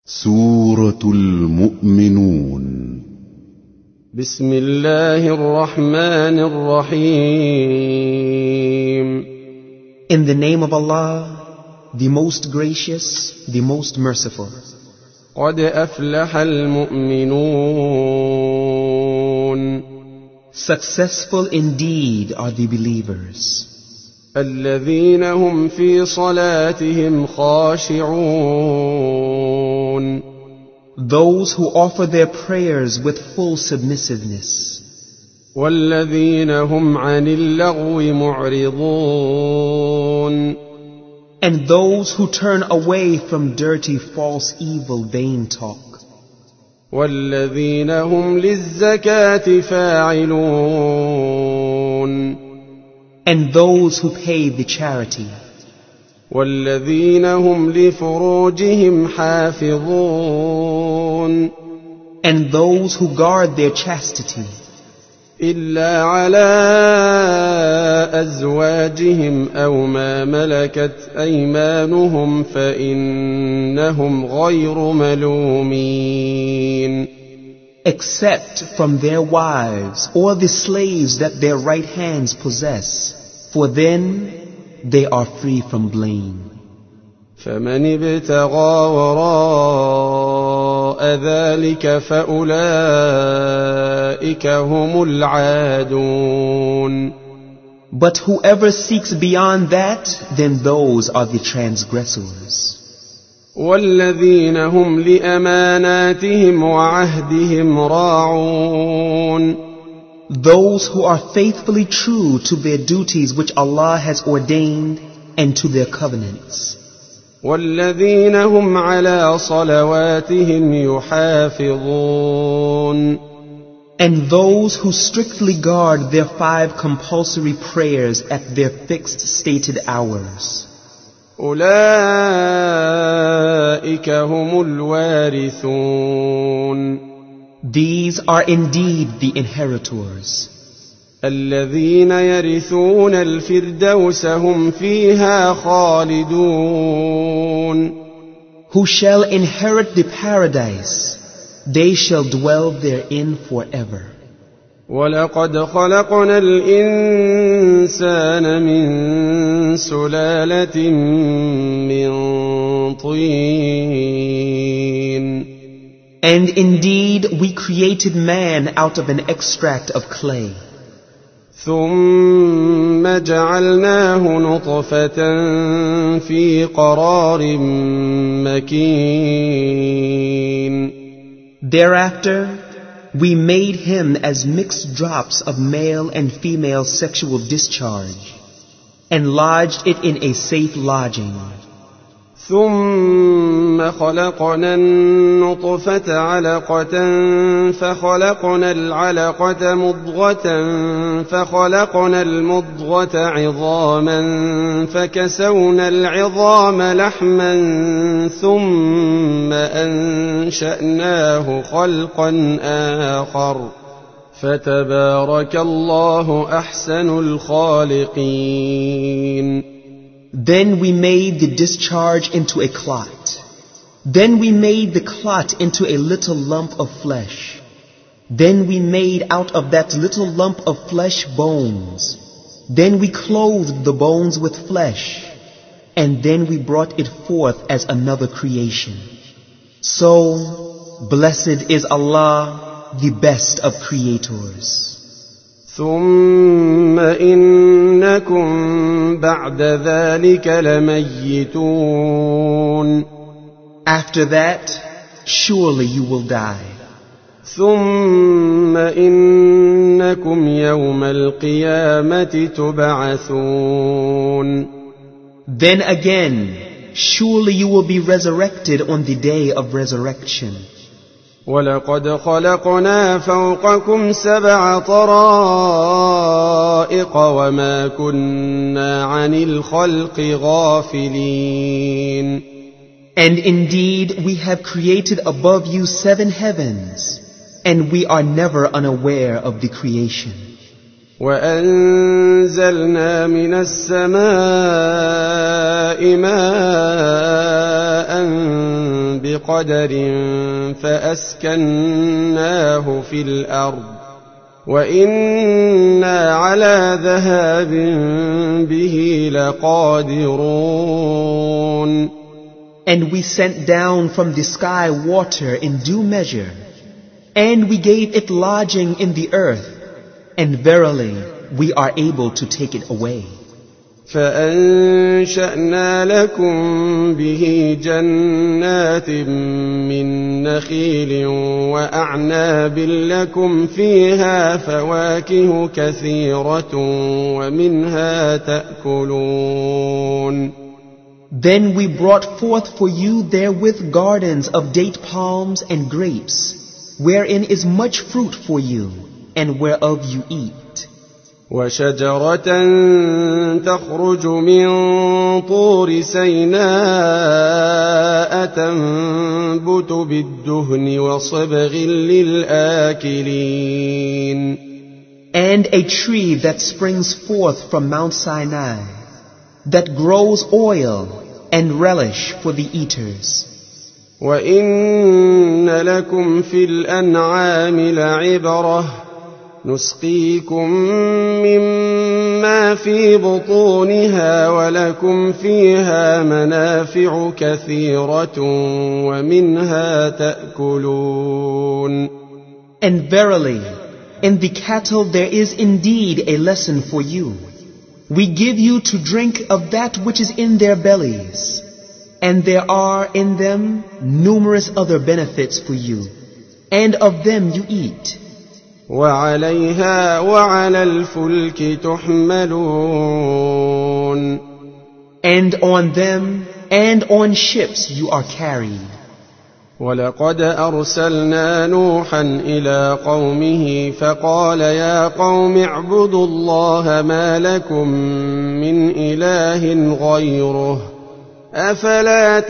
سورة المؤمنون. بسم الله الرحمن الرحيم. In the name of Allah, the most gracious, the most merciful. قد أفلح المؤمنون. Successful indeed are the believers. الذين هم في صلاتهم خاشعون. Those who offer their prayers with full submissiveness. والذين هم عن اللغو معرضون. And those who turn away from dirty, false, evil, vain talk. والذين هم للزكاة فاعلون. And those who pay the charity. والذين هم لفروجهم حافظون. And those who guard their chastity. إلا على أزواجهم أو ما ملكت أيمانهم فإنهم غير ملومين. Except from their wives or the slaves that their right hands possess, for then they are free from blame. فمن ابتغى وراء ذلك فأولئك هم العادون. But whoever seeks beyond that, then those are the transgressors. والذين هم لأماناتهم وعهدهم راعون. Those who are faithfully true to their duties which Allah has ordained and to their covenants. والذين هم على صلواتهم يحافظون. And those who strictly guard their 5 compulsory prayers at their fixed stated hours. أولئك هم الوارثون. These are indeed the inheritors. الذين يرثون الفردوس هم فيها خالدون. Who shall inherit the paradise, they shall dwell therein forever. ولقد خلقنا الإنسان من سلالة من طين. And indeed we created man out of an extract of clay. ثم جعلناه نطفة في قرار مكين. Thereafter we made him as mixed drops of male and female sexual discharge, and lodged it in a safe lodging. ثم خلقنا النطفة علقة فخلقنا العلقة مضغة فخلقنا المضغة عظاما فكسونا العظام لحما ثم أنشأناه خلقا آخر فتبارك الله أحسن الخالقين. Then we made the discharge into a clot. Then we made the clot into a little lump of flesh. Then we made out of that little lump of flesh bones. Then we clothed the bones with flesh. And then we brought it forth as another creation. So, blessed is Allah, the best of creators. ثم إنكم بعد ذلك لميتون. After that, surely you will die. ثم إنكم يوم القيامة تبعثون. Then again, surely you will be resurrected on the day of resurrection. ولقد خلقنا فوقكم 7 طرائق وما كنا عن الخلق غافلين. And indeed we have created above you 7 heavens, and we are never unaware of the creation. وأنزلنا من السماء ماء بقدر فأسكناه في الأرض وإنا على ذهاب به لقادرون. And we sent down from the sky water in due measure, and we gave it lodging in the earth, and verily we are able to take it away. فأنشأنا لكم به جنات من نخيل وأعناب لكم فيها فواكه كثيرة ومنها تأكلون. Then we brought forth for you therewith gardens of date palms and grapes, wherein is much fruit for you, and whereof you eat. وشجرة تخرج من طور سيناء تنبت بالدهن وصبغ للآكلين. And a tree that springs forth from Mount Sinai, that grows oil and relish for the eaters. وإن لكم في الأنعام لعبرة نسقيكم مما في بطونها ولكم فيها منافع كثيرة ومنها تأكلون. And verily, in the cattle there is indeed a lesson for you. We give you to drink of that which is in their bellies, and there are in them numerous other benefits for you, and of them you eat. وعليها وعلى الفلك تحملون. And on them and on ships you are carried. ولقد أرسلنا نوحا إلى قومه فقال يا قوم اعبدوا الله ما لكم من إله غيره أفلا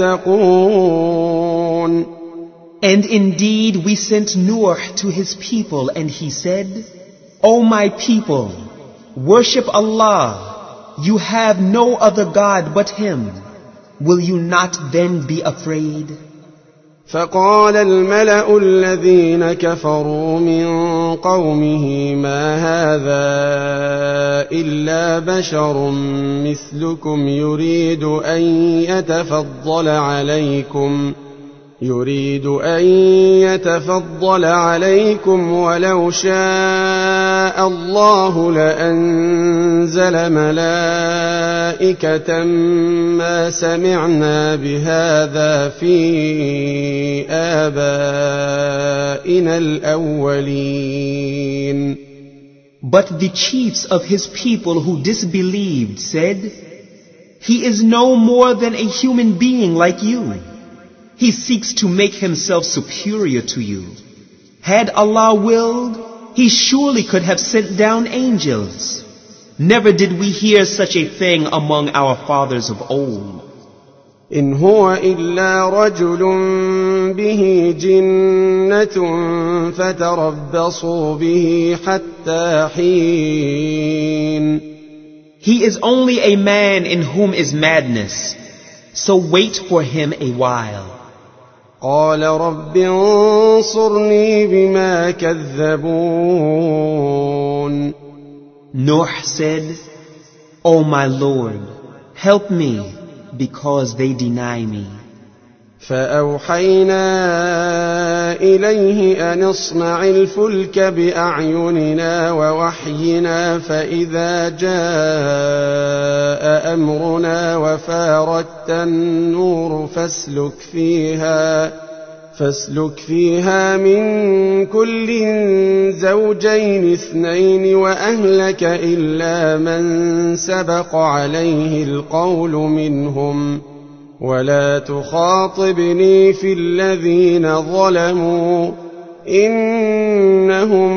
تتقون. And indeed we sent Noah to his people, and he said, O my people, worship Allah. You have no other God but Him. Will you not then be afraid? فقال الملأ الذين كفروا من قومه ما هذا إلا بشر مثلكم يريد أن يتفضل عليكم ولو شاء الله لأنزل ملائكة ما سمعنا بهذا في آبائنا الأولين. But the chiefs of his people who disbelieved said, He is no more than a human being like you. He seeks to make himself superior to you. Had Allah willed, He surely could have sent down angels. Never did we hear such a thing among our fathers of old. إن هو إلا رجل به جنة فتربصوا به حتى حين. He is only a man in whom is madness, so wait for him a while. قال رب انصرني بما كذبون. Nuh said, O my Lord, help me, because they deny me. فأوحينا إليه أن اصنع الفلك بأعيننا ووحينا فإذا جاء أمرنا وفارت النور فاسلك فيها من كل زوجين اثنين وأهلك إلا من سبق عليه القول منهم ولا تخاطبني في الذين ظلموا إنهم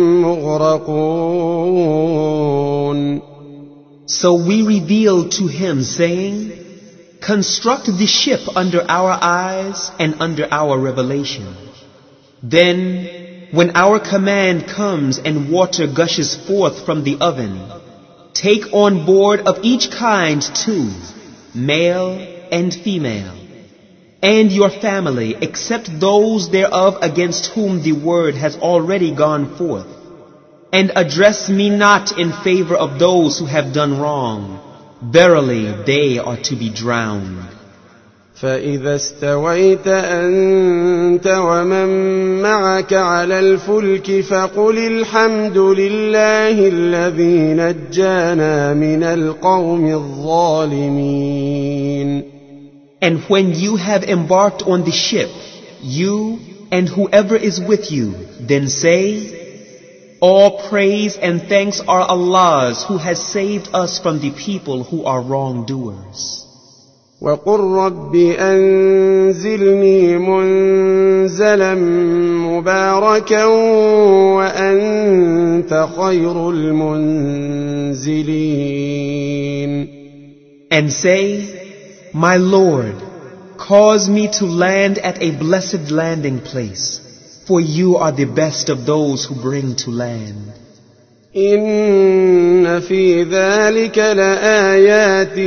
مغرقون. So we revealed to him, saying, Construct the ship under our eyes and under our revelation. Then when our command comes and water gushes forth from the oven, take on board of each kind 2, male and female, and your family, except those thereof against whom the word has already gone forth. And address me not in favor of those who have done wrong. Verily, they are to be drowned. فإذا استويت أنت ومن معك على الفلك فقل الحمد لله الذي نجانا من القوم الظالمين. And when you have embarked on the ship, you and whoever is with you, then say, all praise and thanks are Allah's who has saved us from the people who are wrongdoers. وقل رب أنزلني منزلا مباركا وأنت خير المنزلين. And say, my Lord, cause me to land at a blessed landing place, for you are the best of those who bring to land. إن في ذلك لآيات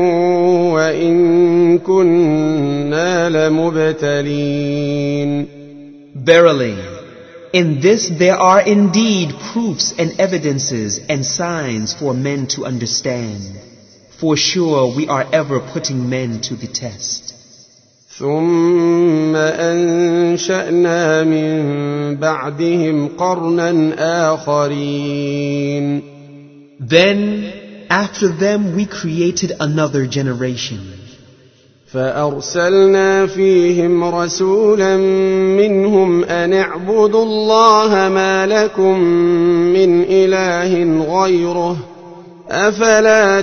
وإن كنا لمبتلين. Verily, in this there are indeed proofs and evidences and signs for men to understand. For sure we are ever putting men to the test. ثم أنشأنا من بعدهم قرنا آخرين. Then, after them we created another generation. فأرسلنا فيهم رسولا منهم أن اعبدوا الله ما لكم من إله غيره أفلا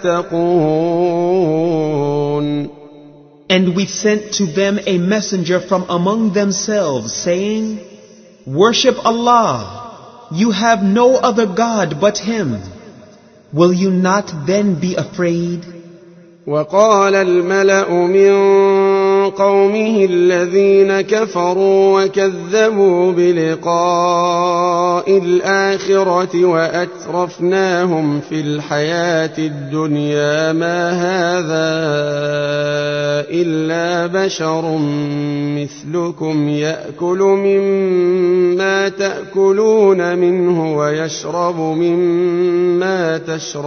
تتقون. And we sent to them a messenger from among themselves, saying, worship Allah. You have no other God but Him. Will you not then be afraid? وقال الملأ من قومه الذين كفروا وكذبوا بلقاء الآخرة وأترفناهم في الحياة الدنيا ما هذا إلا بشر مثلكم يأكل مما تأكلون منه ويشرب مما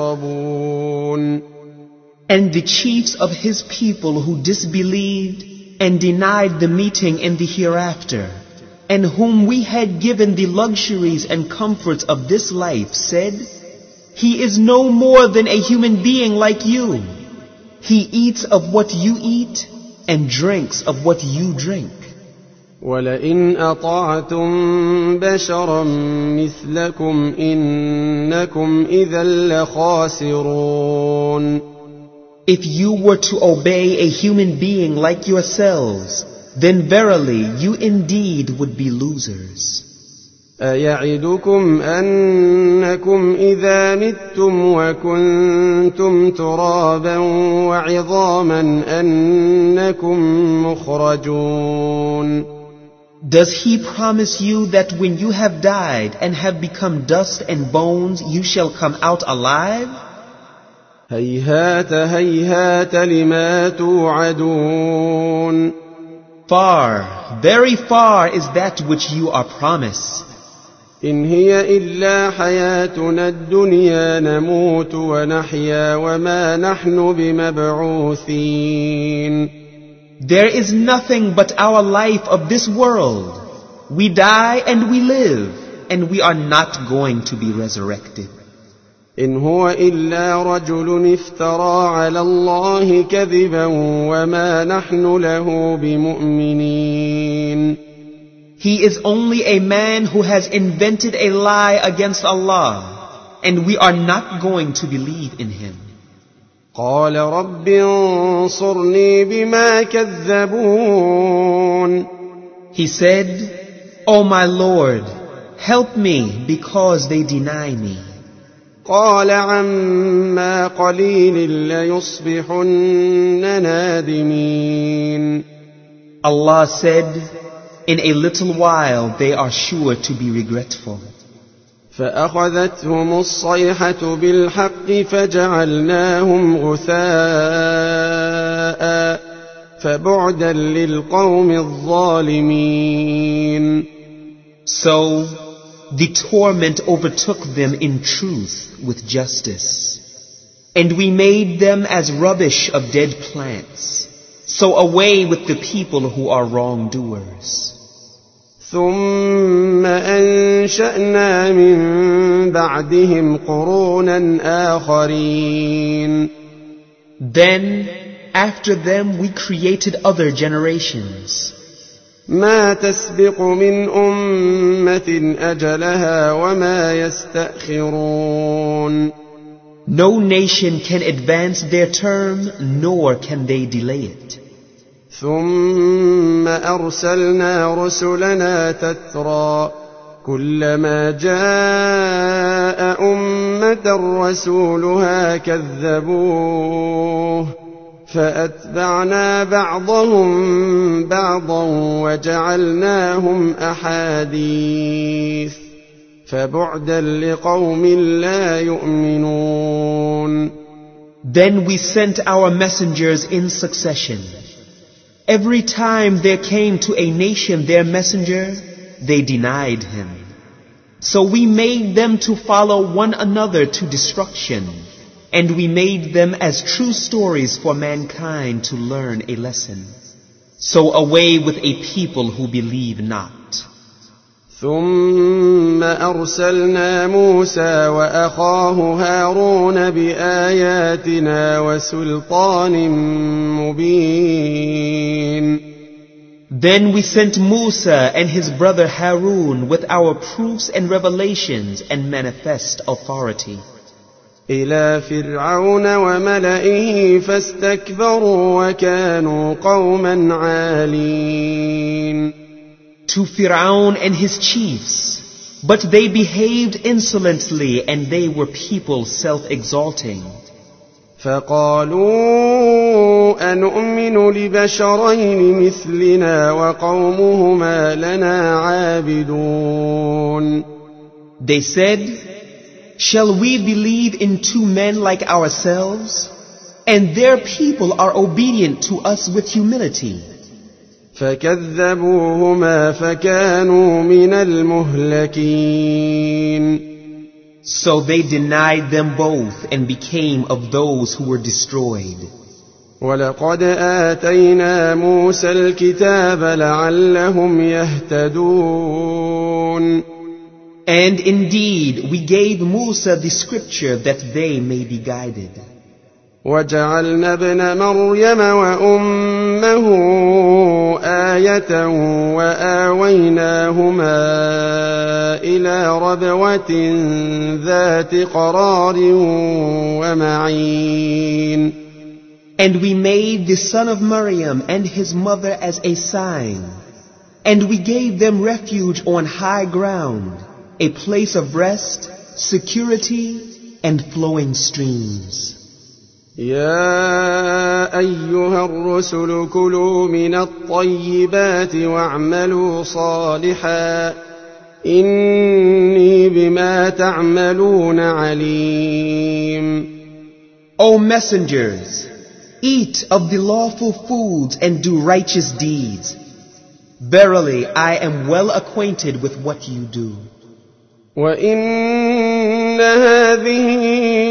تشربون. And the chiefs of his people who disbelieved and denied the meeting in the hereafter, and whom we had given the luxuries and comforts of this life, said, he is no more than a human being like you. He eats of what you eat and drinks of what you drink. وَلَئِنْ أَطَعْتُمْ بَشَرًا مِثْلَكُمْ إِنَّكُمْ إِذًا لَخَاسِرُونَ. If you were to obey a human being like yourselves, then verily you indeed would be losers. أَيَعِدُكُمْ أَنَّكُمْ إِذَا مِتُّمْ وَكُنْتُمْ تُرَابًا وَعِظَامًا أَنَّكُمْ مُخْرَجُونَ. Does he promise you that when you have died and have become dust and bones, you shall come out alive? هيهات هيهات لما توعدون. Far, very far is that which you are promised. إن هي إلا حياتنا الدنيا نموت ونحيا وما نحن بمبعوثين. There is nothing but our life of this world. We die and we live, and we are not going to be resurrected. إن هو إلا رجل افترى على الله كذبا وما نحن له بمؤمنين. He is only a man who has invented a lie against Allah, and we are not going to believe in him. قال رب انصرني بما كذبون. He said, O my Lord, help me because they deny me. قال عما قليل ليصبحن نادمين. Allah said, In a little while they are sure to be regretful. فأخذتهم الصيحة بالحق فجعلناهم غثاء فبعدا للقوم الظالمين. So the torment overtook them in truth with justice, and we made them as rubbish of dead plants. So away with the people who are wrongdoers. ثم أنشأنا من بعدهم قرونا آخرين. Then, after them, we created other generations. ما تسبق من أمة أجلها وما يستأخرون. No nation can advance their term, nor can they delay it. ثم أرسلنا رسلنا تترى كلما جاء أمة رسولها كذبوه فأتبعنا بعضهم بعضا وجعلناهم أحاديث فبعدا لقوم لا يؤمنون. Then we sent our messengers in succession. Every time there came to a nation their messenger, they denied him. So we made them to follow one another to destruction, and we made them as true stories for mankind to learn a lesson. So away with a people who believe not. ثم أرسلنا موسى وأخاه هارون بآياتنا وسلطان مبين. Then we sent Musa and his brother Harun with our proofs and revelations and manifest authority. إلى فرعون وملئه فاستكبروا وكانوا قوما عالين. To Fir'aun and his chiefs, but they behaved insolently and they were people self-exalting. فقالوا أنؤمن لبشرين مثلنا وقومهما لنا عابدون. They said, shall we believe in two men like ourselves? And their people are obedient to us with humility. فكذبوهما فكانوا من المهلكين. So they denied them both and became of those who were destroyed. ولقد آتينا موسى الكتاب لعلهم يهتدون. And indeed, we gave Musa the scripture that they may be guided. وجعلنا ابن مريم وأمه آية وآويناهما إلى ربوة ذات قرار ومعين. And we made the son of Maryam and his mother as a sign, and we gave them refuge on high ground, a place of rest, security, and flowing streams. يا أيها الرسل كلوا من الطيبات واعملوا صالحا إني بما تعملون عليم. O messengers, eat of the lawful foods and do righteous deeds. Verily, I am well acquainted with what you do. وإن هذه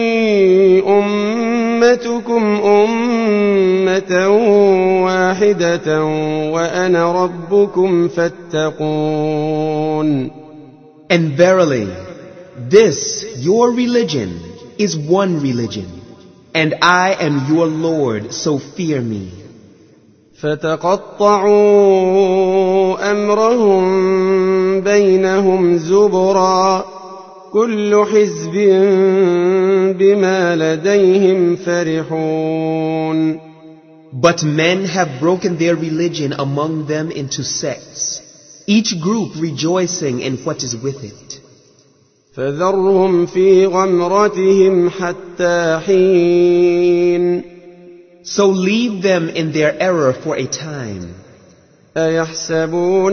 أمتكم أمة واحدة وأنا ربكم فاتقون. And verily, this, your religion, is one religion, and I am your Lord, so fear me. فتقطعوا أمرهم بينهم زبرا كل حزب بما لديهم فرحون. But men have broken their religion among them into sects, each group rejoicing in what is with it. فذرهم في غمرتهم حتى حين. So leave them in their error for a time. أيحسبون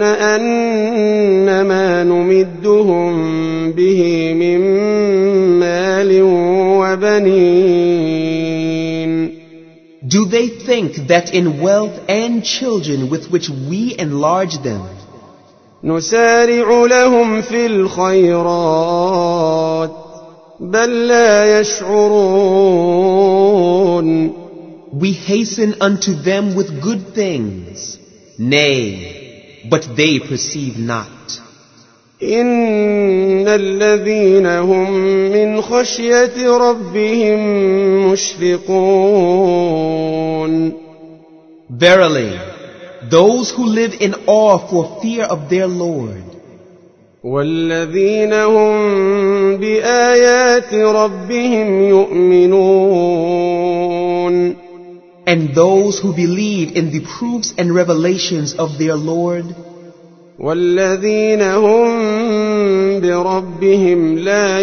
أنما نمدهم به من مال وبنين Do they think that in wealth and children with which we enlarge them, نسارع لهم في الخيرات بل لا يشعرون we hasten unto them with good things? Nay, but they perceive not. إن الذين هم من خشية ربهم مشفقون Verily, those who live in awe for fear of their Lord, والذين هم بآيات ربهم يؤمنون and those who believe in the proofs and revelations of their Lord, والذين هم بربهم لا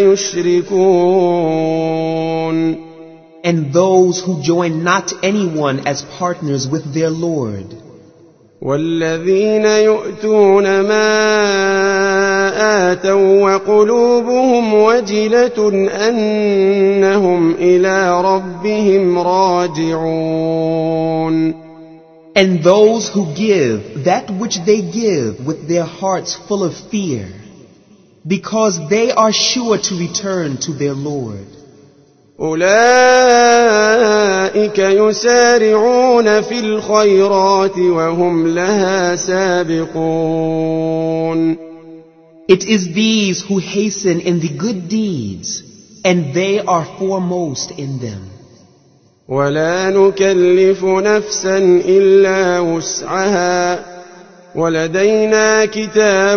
يشركون and those who join not anyone as partners with their Lord, والذين يؤتون ما آتوا وقلوبهم وجلة أنهم إلى ربهم راجعون and those who give that which they give with their hearts full of fear, because they are sure to return to their Lord. أولئك يسارعون في الخيرات وهم لها سابقون It is these who hasten in the good deeds, and they are foremost in them. ولا نكلف نفسا إلا وسعها ولدينا كتاب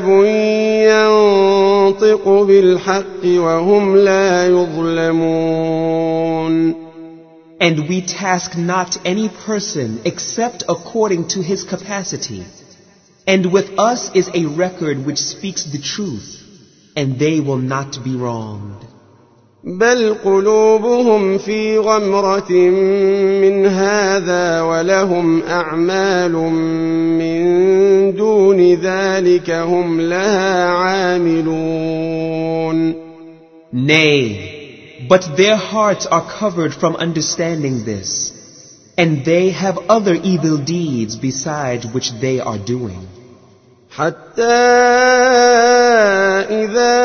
ينطق بالحق وهم لا يظلمون And we task not any person except according to his capacity. And with us is a record which speaks the truth, and they will not be wronged. بل قلوبهم في غمرة من هذا ولهم أعمال من دون ذلك هم لها عاملون Nay, but their hearts are covered from understanding this, and they have other evil deeds besides which they are doing. حتى إذا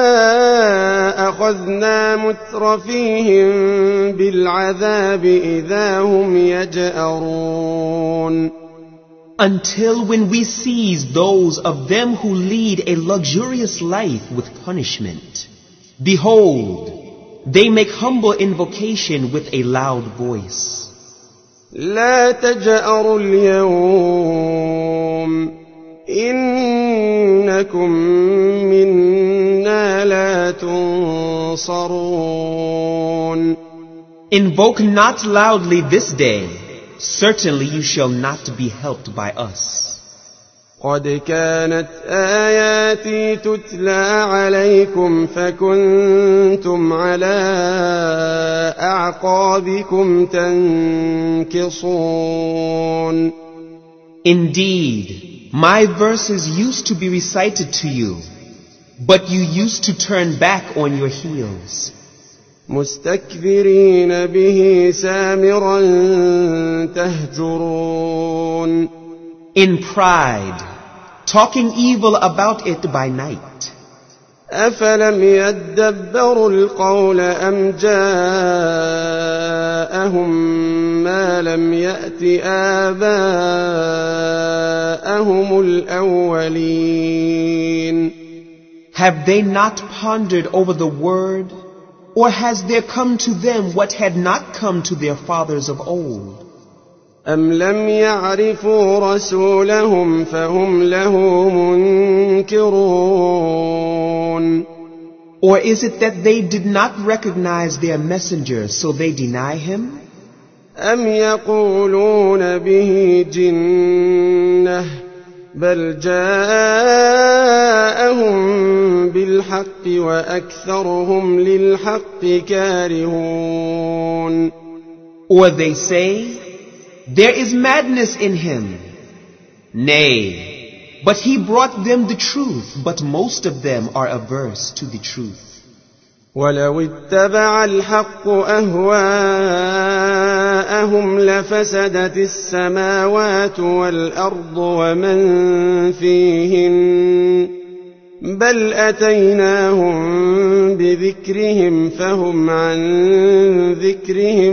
أخذنا مترفيهم بالعذاب إذا هم يجأرون Until when we seize those of them who lead a luxurious life with punishment, behold, they make humble invocation with a loud voice. لا تجأروا اليوم إنكم منا لا تنصرون Invoke not loudly this day, certainly you shall not be helped by us. قد كانت آياتي تتلى عليكم فكنتم على أعقابكم تنكصون Indeed, my verses used to be recited to you, but you used to turn back on your heels. مستكبرين به سامرا تهجرون In pride, talking evil about it by night. أفلم يدبروا القول أم جاءهم ما لم يأت آباءهم الأولين Have they not pondered over the word, or has there come to them what had not come to their fathers of old? أم لم يعرفوا رسولهم فهم له منكرون Or is it that they did not recognize their messenger, so they deny him? أم يقولون به جنة بل جاءهم بالحق وأكثرهم للحق كارهون Or they say, there is madness in him. Nay, but he brought them the truth, but most of them are averse to the truth. ولو اتبع الحق أهواءهم لفسدت السماوات والأرض ومن فيهن بل أتيناهم بذكرهم فهم عن ذكرهم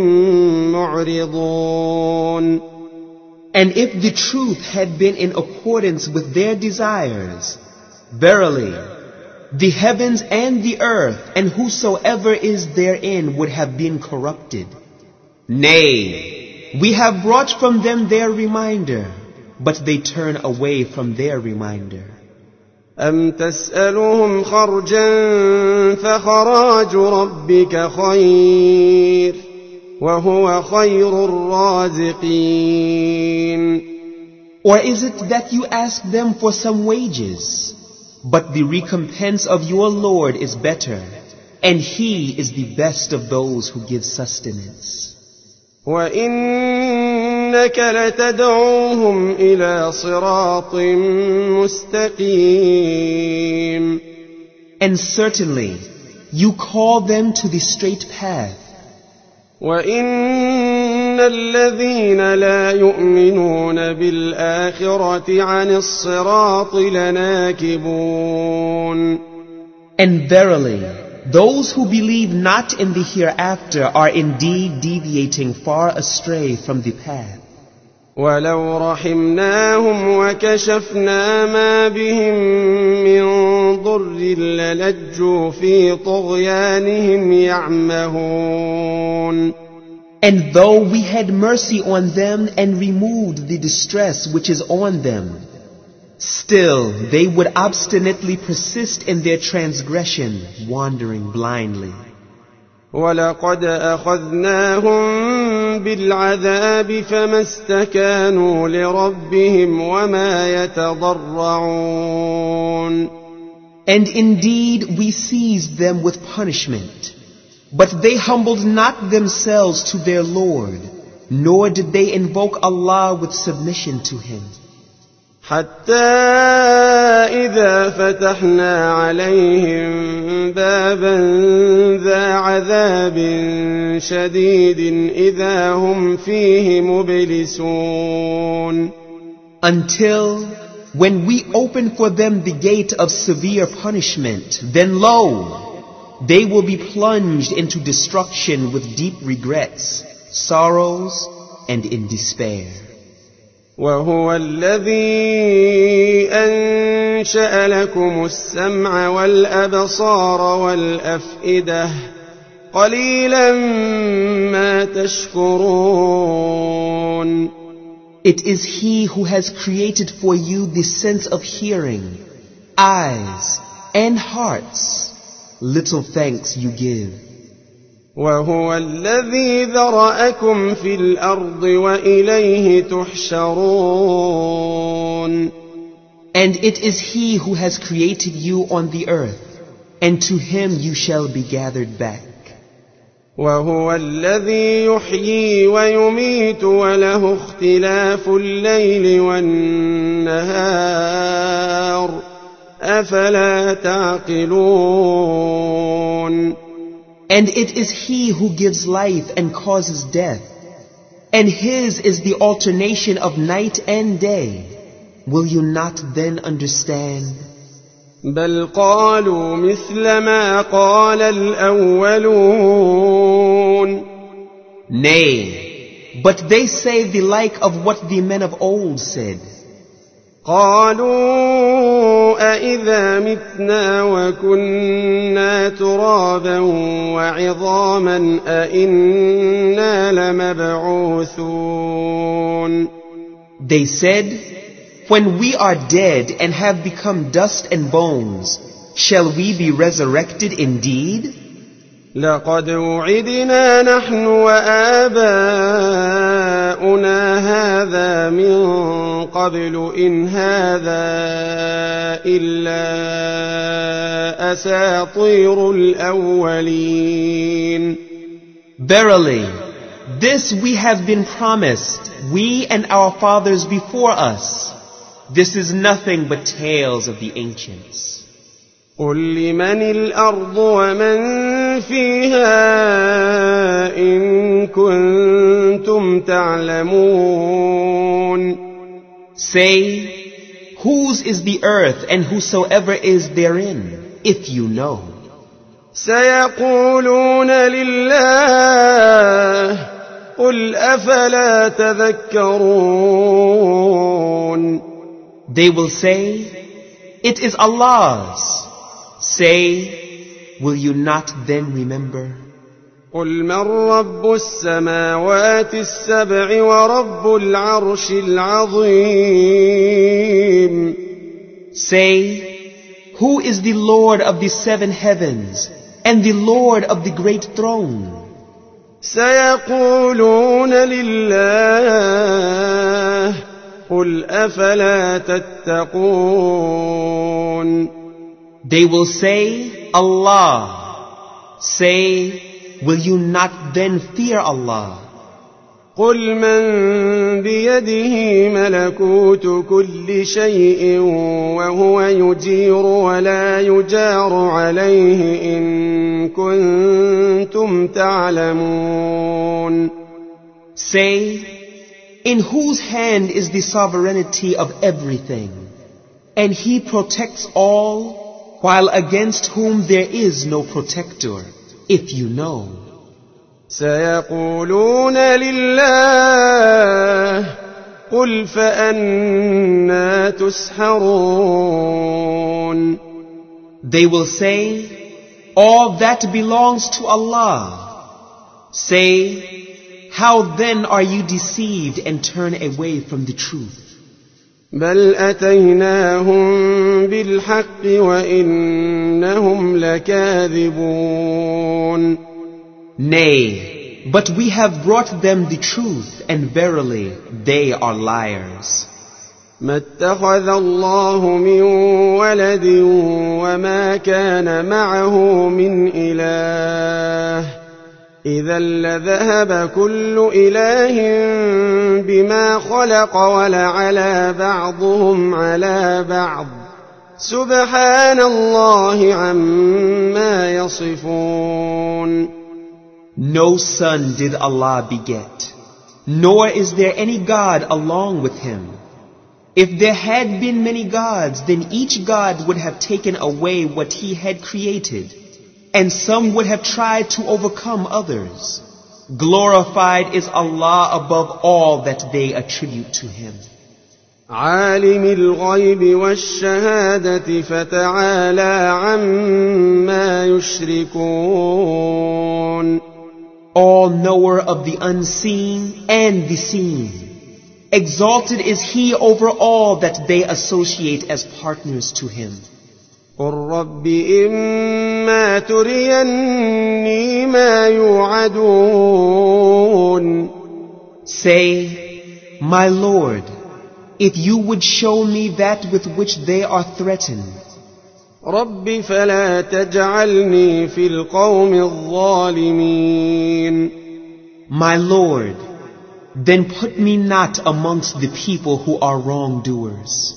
معرضون. And if the truth had been in accordance with their desires, verily, the heavens and the earth and whosoever is therein would have been corrupted. Nay, we have brought from them their reminder, but they turn away from their reminder. أم تسألهم خرجا فخراج ربك خير وهو خير الرازقين. Or is it that you ask them for some wages? But the recompense of your Lord is better, and He is the best of those who give sustenance. وَإِنَّكَ لَتَدْعُوهُمْ إِلَى صِرَاطٍ مُسْتَقِيمٍ. And certainly, you call them to the straight path. وَإِنَّ الَّذِينَ لَا يُؤْمِنُونَ بِالْآخِرَةِ عَنِ الصِّرَاطِ لَنَاكِبُونَ. And verily, those who believe not in the hereafter are indeed deviating far astray from the path. وَلَوْ رَحِمْنَاهُمْ وَكَشَفْنَا مَا بِهِمْ مِنْ ضُرٍّ لَلَجُّوا فِي طُغْيَانِهِمْ يَعْمَهُونَ. And though we had mercy on them and removed the distress which is on them, still they would obstinately persist in their transgression, wandering blindly. وَلَقَدْ أَخَذْنَاهُمْ بِالْعَذَابِ فَمَا اسْتَكَانُوا لِرَبِّهِمْ وَمَا يَتَضَرَّعُونَ. And indeed we seized them with punishment, but they humbled not themselves to their Lord, nor did they invoke Allah with submission to Him. حتى إذا فتحنا عليهم بابا ذا عذاب شديد إذا هم فيه مبلسون. Until when we open for them the gate of severe punishment, then lo, they will be plunged into destruction with deep regrets, sorrows, and in despair. وهو الذي أنشأ لكم السمع والأبصار والأفئدة قليلا ما تشكرون. It is He who has created for you the sense of hearing, eyes, and hearts. Little thanks you give. وهو الذي ذرأكم في الأرض وإليه تحشرون. And it is He who has created you on the earth, and to Him you shall be gathered back. وهو الذي يحيي ويميت وله اختلاف الليل والنهار أفلا تعقلون. And it is He who gives life and causes death, and His is the alternation of night and day. Will you not then understand? بل قالوا مثل ما قال الأولون. Nay, but they say the like of what the men of old said. قالوا أإذا متنا وكنا ترابا وعظاما أإنا لمبعوثون. They said, when we are dead and have become dust and bones, shall we be resurrected indeed? لقد وعدنا نحن وآباؤنا هذا من قبل إن هذا إلا أساطير الأولين. Verily, this we have been promised, we and our fathers before us, This is nothing but tales of the ancients. قل لمن الأرض ومن فيها إن كنتم تعلمون. Say, whose is the earth and whosoever is therein, if you know? سيقولون لله قل أفلا تذكرون. They will say, it is Allah's. Say, will you not then remember? قل من رب السماوات السبع ورب العرش العظيم. Say, who is the Lord of the 7 heavens and the Lord of the great throne? سيقولون لله قل أفلا تتقون. They will say, Allah. Say, will you not then fear Allah? قل من بيده ملكوت كل شيء وهو يجير ولا يجار عليه إن كنتم تعلمون. Say, in whose hand is the sovereignty of everything, and He protects all, while against whom there is no protector, if you know. سيقولون لله قل فأنا تسحرون. They will say, all that belongs to Allah. Say, how then are you deceived and turn away from the truth? بل أتيناهم بالحق وإنهم لكاذبون. Nay, but we have brought them the truth, and verily they are liars. ما اتخذ الله من ولد وما كان معه من إله إذا لذهب كل إله بما خلق ولعلى بعضهم على بعض سبحان الله عما يصفون. No son did Allah beget, nor is there any God along with him. If there had been many gods, then each God would have taken away what he had created, and some would have tried to overcome others. Glorified is Allah above all that they attribute to Him. عالم الغيب والشهادة فتعالى عما يشركون. All knower of the unseen and the seen. Exalted is He over all that they associate as partners to Him. قل رب إما تريني ما يوعدون. Say, my Lord, if you would show me that with which they are threatened. رب فلا تجعلني في القوم الظالمين. My Lord, then put me not amongst the people who are wrongdoers.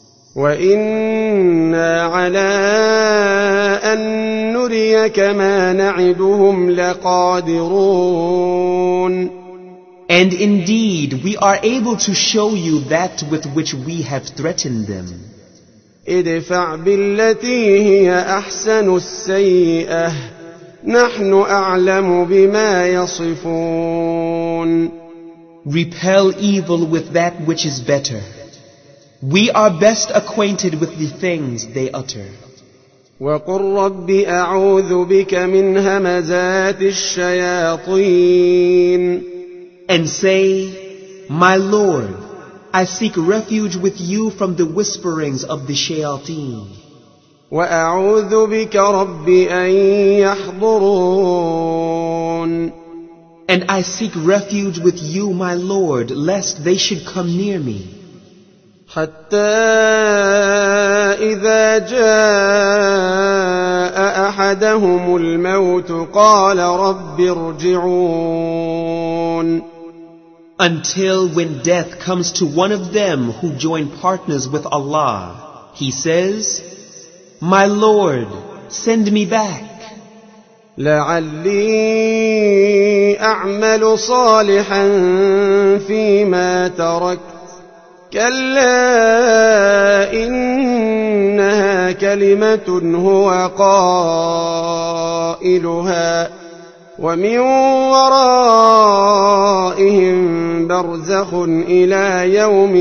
وإنا على أن نريك ما نعدهم لقادرون. And indeed, we are able to show you that with which we have threatened them. ادفع بالتي هي أحسن السيئة نحن أعلم بما يصفون. Repel evil with that which is better. We are best acquainted with the things they utter. وقل رب أعوذ بك من همزات الشياطين. And say, my Lord, I seek refuge with you from the whisperings of the shayateen. وأعوذ بك رب أن يحضرون. And I seek refuge with you, my Lord, lest they should come near me. حتى إذا جاء أحدهم الموت قال رب ارجعون. until when death comes to one of them who join partners with Allah, he says, "My Lord, send me back, لعلي أعمل صالحا فيما تركت كلا إنها كلمة هو قائلها ومن ورائهم برزخ إلى يوم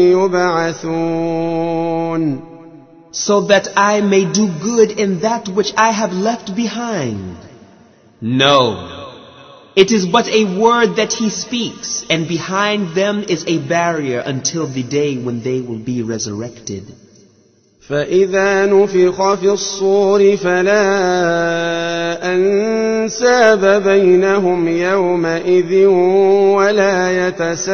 يبعثون." so that I may do good in that which I have left behind. No, it is but a word that he speaks, and behind them is a barrier until the day when they will be resurrected. فإذا نفخ في الصور فلا أنساب بينهم يومئذ ولا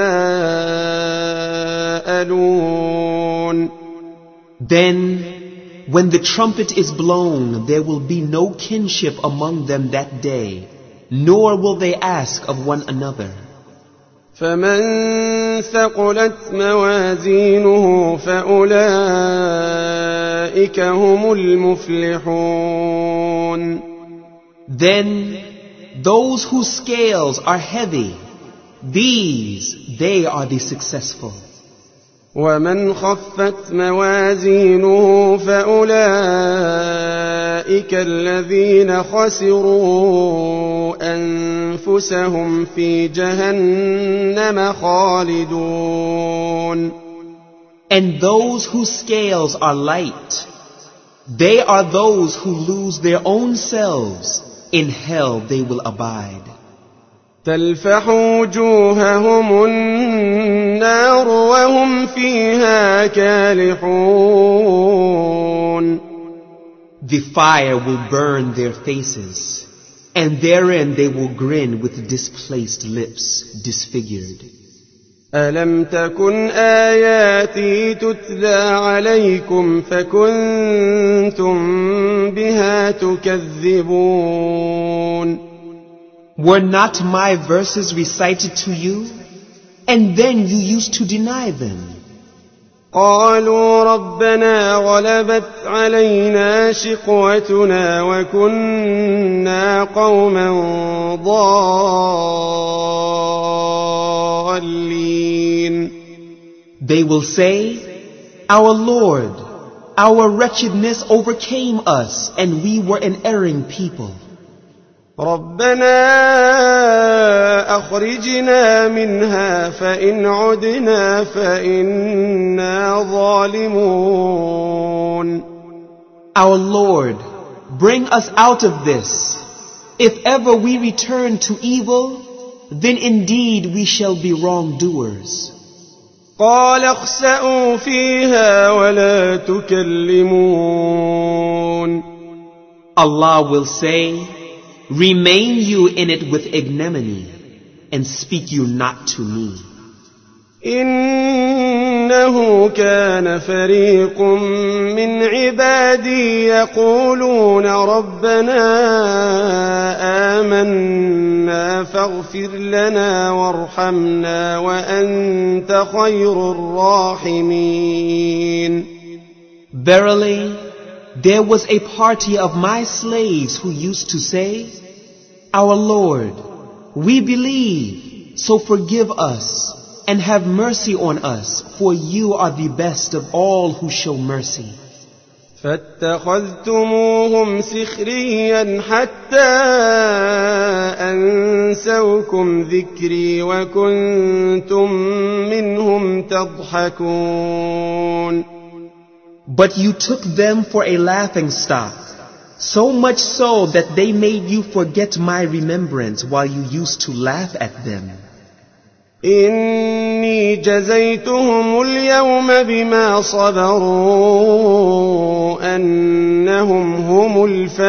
يتساءلون. Then, when the trumpet is blown, there will be no kinship among them that day, nor will they ask of one another. فمن ثقلت موازينه فأولئك هم المفلحون. Then, those whose scales are heavy, they are the successful. ومن خفت موازينه فأولئك الذين خسروا أنفسهم في جهنم خالدون. And those whose scales are light, they are those who lose their own selves. In hell they will abide. تلفح وجوههم النار وهم فيها كالحون. The fire will burn their faces, and therein they will grin with displaced lips, disfigured. ألم تكن آياتي تتلى عليكم فكنتم بها تكذبون. Were not my verses recited to you, and then you used to deny them? قالوا ربنا غلبت علينا شقوتنا وكنا قوما ضالين. They will say, "Our Lord, our wretchedness overcame us, and we were an erring people. ربنا أخرجنا منها فإن عدنا فإنا ظالمون. Our Lord, bring us out of this. If ever we return to evil, then indeed we shall be wrongdoers." قال اخسأوا فيها ولا تكلمون. Allah will say, "Remain you in it with ignominy, and speak you not to me." إنه كان فريق من عبادي يقولون ربنا آمنا فاغفر لنا وارحمنا وأنت خير الراحمين. Verily, there was a party of my slaves who used to say, "Our Lord, we believe, so forgive us and have mercy on us, for you are the best of all who show mercy." فاتخذتموهم سخريا حتى أنسوكم ذكري وكنتم منهم تضحكون. But you took them for a laughing stock, so much so that they made you forget my remembrance while you used to laugh at them. إني جزيتهم اليوم بما صبروا أنهم هم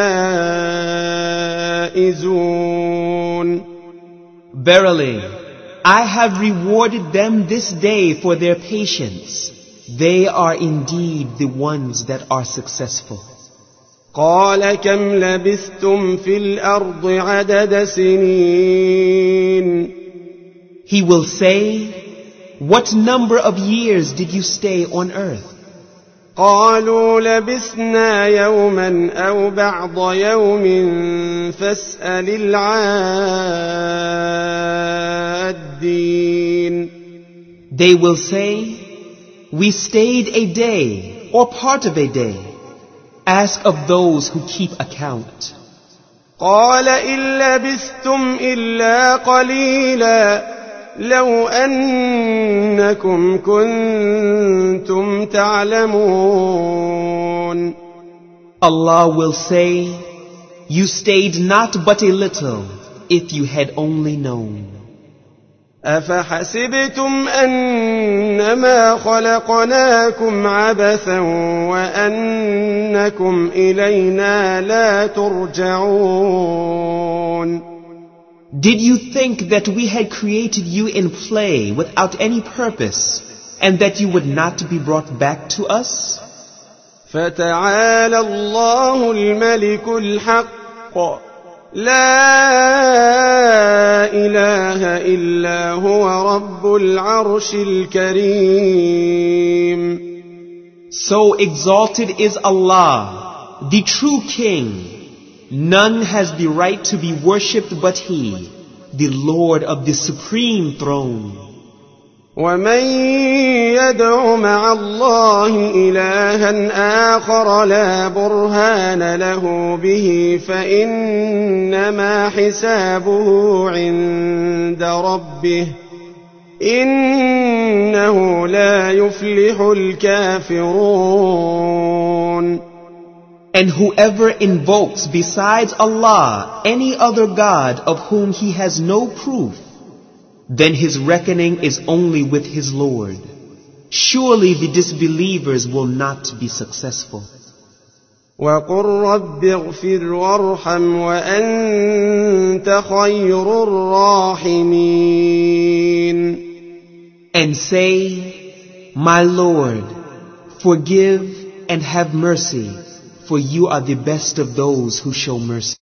الفائزون. Verily, I have rewarded them this day for their patience. They are indeed the ones that are successful. قال كم لبثتم في الأرض عدد سنين. He will say, what number of years did you stay on earth? قالوا لبثنا يوما أو بعض يوم فاسأل العادين. They will say, we stayed a day or part of a day. Ask of those who keep account. قال إن لبثتم إلا قليلا لو أنكم كنتم تعلمون. Allah will say, you stayed not but a little if you had only known. أفحسبتم أنما خلقناكم عبثا وأنكم إلينا لا ترجعون. Did you think that we had created you in play without any purpose and that you would not be brought back to us? فتعالى الله الملك الحق لا إله إلا هو رب العرش الكريم. So exalted is Allah, the true King. None has the right to be worshipped but He, the Lord of the supreme throne. ومن يدع مع الله إلها آخر لا برهان له به فإنما حسابه عند ربه إنه لا يفلح الكافرون. And whoever invokes besides Allah any other God of whom he has no proof, then his reckoning is only with his Lord. Surely the disbelievers will not be successful. وَقُلْ رَبِّ اغْفِرْ وَارْحَمْ وَأَنْتَ خَيْرُ الرَّاحِمِينَ. And say, my Lord, forgive and have mercy, for you are the best of those who show mercy.